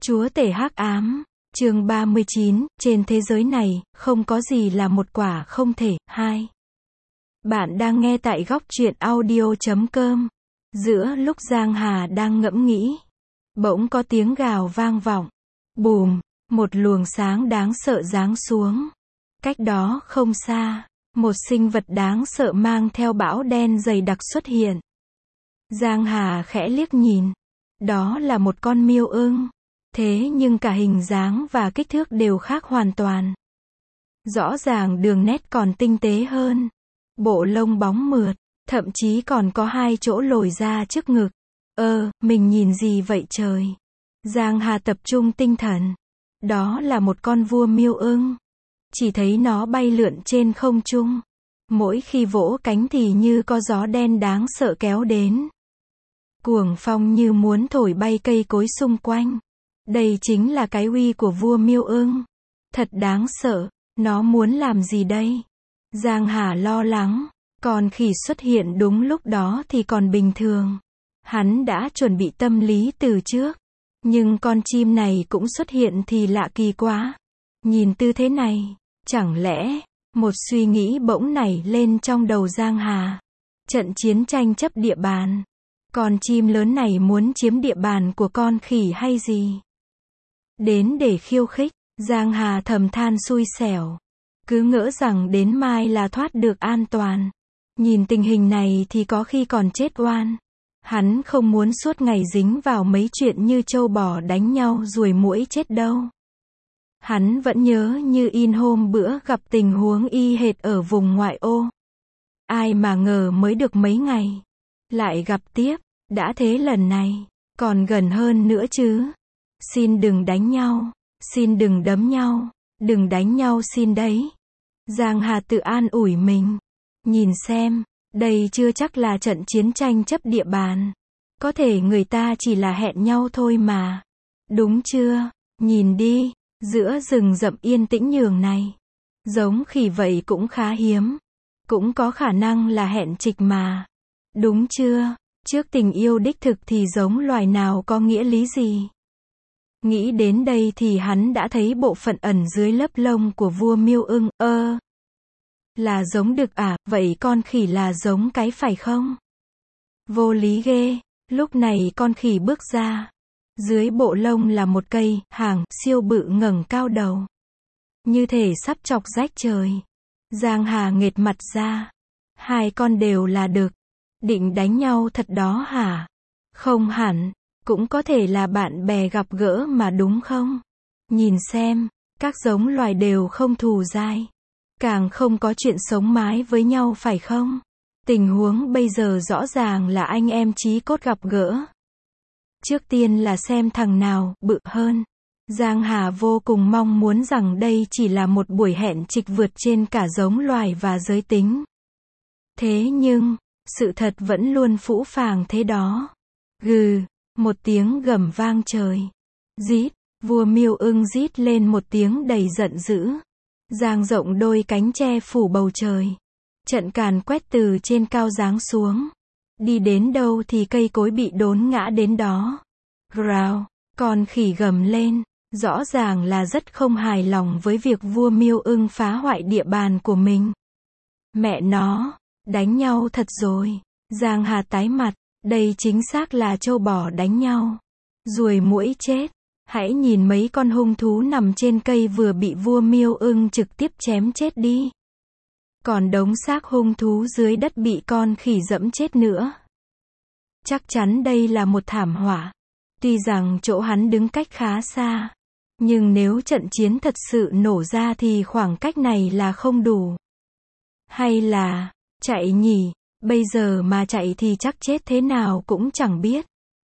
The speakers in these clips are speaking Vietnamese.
Chúa tể hắc ám, chương 39, trên thế giới này, không có gì là một quả không thể. 2. Bạn đang nghe tại góc truyện audio.com. Giữa lúc Giang Hà đang ngẫm nghĩ, bỗng có tiếng gào vang vọng. Bùm, một luồng sáng đáng sợ giáng xuống. Cách đó không xa, một sinh vật đáng sợ mang theo bão đen dày đặc xuất hiện. Giang Hà khẽ liếc nhìn. Đó là một con miêu ưng. Thế nhưng cả hình dáng và kích thước đều khác hoàn toàn. Rõ ràng đường nét còn tinh tế hơn. Bộ lông bóng mượt, thậm chí còn có hai chỗ lồi ra trước ngực. Mình nhìn gì vậy trời? Giang Hà tập trung tinh thần. Đó là một con vua miêu ưng. Chỉ thấy nó bay lượn trên không trung. Mỗi khi vỗ cánh thì như có gió đen đáng sợ kéo đến. Cuồng phong như muốn thổi bay cây cối xung quanh. Đây chính là cái uy của vua miêu ưng. Thật đáng sợ, nó muốn làm gì đây? Giang Hà lo lắng, còn khỉ xuất hiện đúng lúc đó thì còn bình thường. Hắn đã chuẩn bị tâm lý từ trước. Nhưng con chim này cũng xuất hiện thì lạ kỳ quá. Nhìn tư thế này, chẳng lẽ, một suy nghĩ bỗng nảy lên trong đầu Giang Hà. Trận chiến tranh chấp địa bàn. Con chim lớn này muốn chiếm địa bàn của con khỉ hay gì? Đến để khiêu khích, Giang Hà thầm than xui xẻo. Cứ ngỡ rằng đến mai là thoát được an toàn. Nhìn tình hình này thì có khi còn chết oan. Hắn không muốn suốt ngày dính vào mấy chuyện như trâu bò đánh nhau ruồi muỗi chết đâu. Hắn vẫn nhớ như in hôm bữa gặp tình huống y hệt ở vùng ngoại ô. Ai mà ngờ mới được mấy ngày, lại gặp tiếp, đã thế lần này, còn gần hơn nữa chứ. Xin đừng đánh nhau, xin đừng đấm nhau, đừng đánh nhau xin đấy. Giang Hà tự an ủi mình. Nhìn xem, đây chưa chắc là trận chiến tranh chấp địa bàn. Có thể người ta chỉ là hẹn nhau thôi mà. Đúng chưa? Nhìn đi, giữa rừng rậm yên tĩnh nhường này. Giống khỉ vậy cũng khá hiếm. Cũng có khả năng là hẹn trịch mà. Đúng chưa? Trước tình yêu đích thực thì giống loài nào có nghĩa lý gì? Nghĩ đến đây thì hắn đã thấy bộ phận ẩn dưới lớp lông của vua miêu ưng. Là giống đực à, vậy con khỉ là giống cái phải không? Vô lý ghê. Lúc này con khỉ bước ra. Dưới bộ lông là một cây hàng siêu bự ngẩng cao đầu. Như thể sắp chọc rách trời. Giang Hà nghệt mặt ra. Hai con đều là đực. Định đánh nhau thật đó hả? Không hẳn. Cũng có thể là bạn bè gặp gỡ mà đúng không? Nhìn xem, các giống loài đều không thù dai. Càng không có chuyện sống mái với nhau phải không? Tình huống bây giờ rõ ràng là anh em chí cốt gặp gỡ. Trước tiên là xem thằng nào bự hơn. Giang Hà vô cùng mong muốn rằng đây chỉ là một buổi hẹn trịch vượt trên cả giống loài và giới tính. Thế nhưng, sự thật vẫn luôn phũ phàng thế đó. Gừ, một tiếng gầm vang trời. Rít, vua miêu ưng rít lên một tiếng đầy giận dữ. Dang rộng đôi cánh che phủ bầu trời. Trận càn quét từ trên cao giáng xuống. Đi đến đâu thì cây cối bị đốn ngã đến đó. Growl, con khỉ gầm lên. Rõ ràng là rất không hài lòng với việc vua miêu ưng phá hoại địa bàn của mình. Mẹ nó, đánh nhau thật rồi. Giang Hà tái mặt. Đây chính xác là trâu bò đánh nhau. Ruồi muỗi chết. Hãy nhìn mấy con hung thú nằm trên cây vừa bị vua miêu ưng trực tiếp chém chết đi. Còn đống xác hung thú dưới đất bị con khỉ dẫm chết nữa. Chắc chắn đây là một thảm họa. Tuy rằng chỗ hắn đứng cách khá xa. Nhưng nếu trận chiến thật sự nổ ra thì khoảng cách này là không đủ. Hay là, chạy nhỉ? Bây giờ mà chạy thì chắc chết thế nào cũng chẳng biết.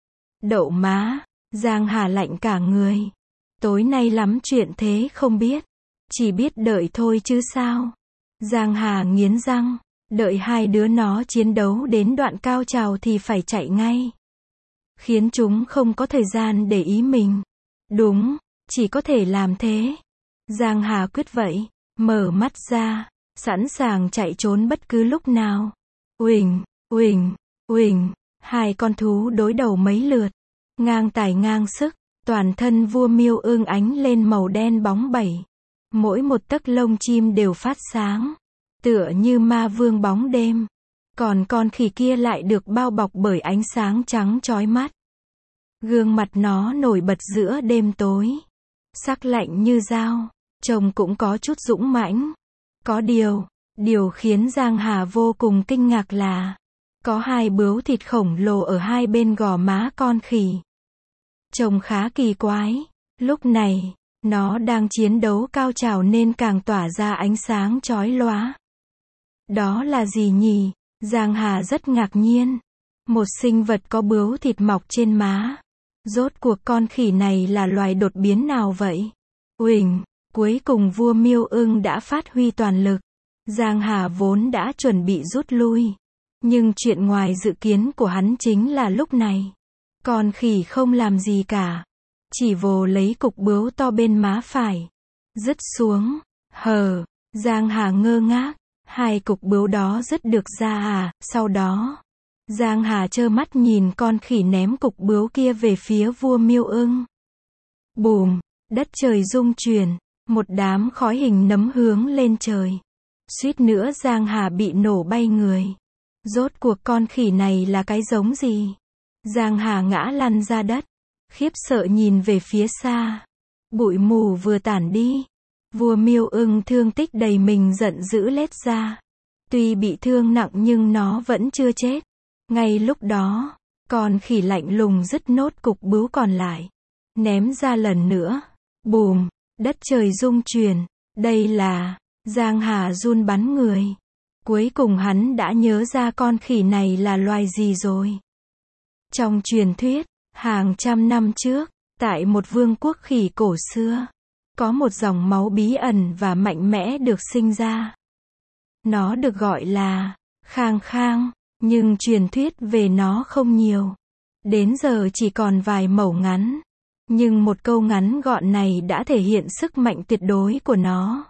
Đậu má, Giang Hà lạnh cả người. Tối nay lắm chuyện thế không biết. Chỉ biết đợi thôi chứ sao. Giang Hà nghiến răng. Đợi hai đứa nó chiến đấu đến đoạn cao trào thì phải chạy ngay. Khiến chúng không có thời gian để ý mình. Đúng, chỉ có thể làm thế. Giang Hà quyết vậy. Mở mắt ra. Sẵn sàng chạy trốn bất cứ lúc nào. Uỳnh, uỳnh, uỳnh. Hai con thú đối đầu mấy lượt. Ngang tài ngang sức. Toàn thân vua Miêu Ưng ánh lên màu đen bóng bẩy. Mỗi một tấc lông chim đều phát sáng, tựa như ma vương bóng đêm. Còn con khỉ kia lại được bao bọc bởi ánh sáng trắng chói mắt. Gương mặt nó nổi bật giữa đêm tối, sắc lạnh như dao, trông cũng có chút dũng mãnh. Có điều khiến Giang Hà vô cùng kinh ngạc là có hai bướu thịt khổng lồ ở hai bên gò má con khỉ. Trông khá kỳ quái, lúc này, nó đang chiến đấu cao trào nên càng tỏa ra ánh sáng chói lóa. Đó là gì nhỉ? Giang Hà rất ngạc nhiên. Một sinh vật có bướu thịt mọc trên má. Rốt cuộc con khỉ này là loài đột biến nào vậy? Uỳnh, cuối cùng vua Miêu Ưng đã phát huy toàn lực. Giang Hà vốn đã chuẩn bị rút lui. Nhưng chuyện ngoài dự kiến của hắn chính là lúc này. Con khỉ không làm gì cả. Chỉ vồ lấy cục bướu to bên má phải. Dứt xuống. Giang Hà ngơ ngác. Hai cục bướu đó dứt được ra à? Sau đó, Giang Hà trơ mắt nhìn con khỉ ném cục bướu kia về phía vua Miêu Ưng. Bùm, đất trời rung chuyển, một đám khói hình nấm hướng lên trời. Suýt nữa Giang Hà bị nổ bay người. Rốt cuộc con khỉ này là cái giống gì? Giang Hà ngã lăn ra đất, khiếp sợ nhìn về phía xa. Bụi mù vừa tản đi. Vua Miêu Ưng thương tích đầy mình giận dữ lết ra. Tuy bị thương nặng nhưng nó vẫn chưa chết. Ngay lúc đó, con khỉ lạnh lùng dứt nốt cục bướu còn lại. Ném ra lần nữa. Bùm, đất trời rung chuyển. Đây là... Giang Hà run bắn người. Cuối cùng hắn đã nhớ ra con khỉ này là loài gì rồi. Trong truyền thuyết, hàng trăm năm trước, tại một vương quốc khỉ cổ xưa, có một dòng máu bí ẩn và mạnh mẽ được sinh ra. Nó được gọi là Khang Khang, nhưng truyền thuyết về nó không nhiều. Đến giờ chỉ còn vài mẩu ngắn. Nhưng một câu ngắn gọn này đã thể hiện sức mạnh tuyệt đối của nó.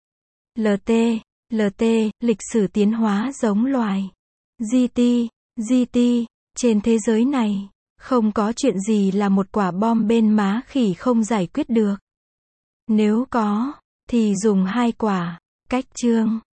LT, lịch sử tiến hóa giống loài. GT, trên thế giới này, không có chuyện gì là một quả bom bên má khỉ không giải quyết được. Nếu có, thì dùng hai quả. Cách chương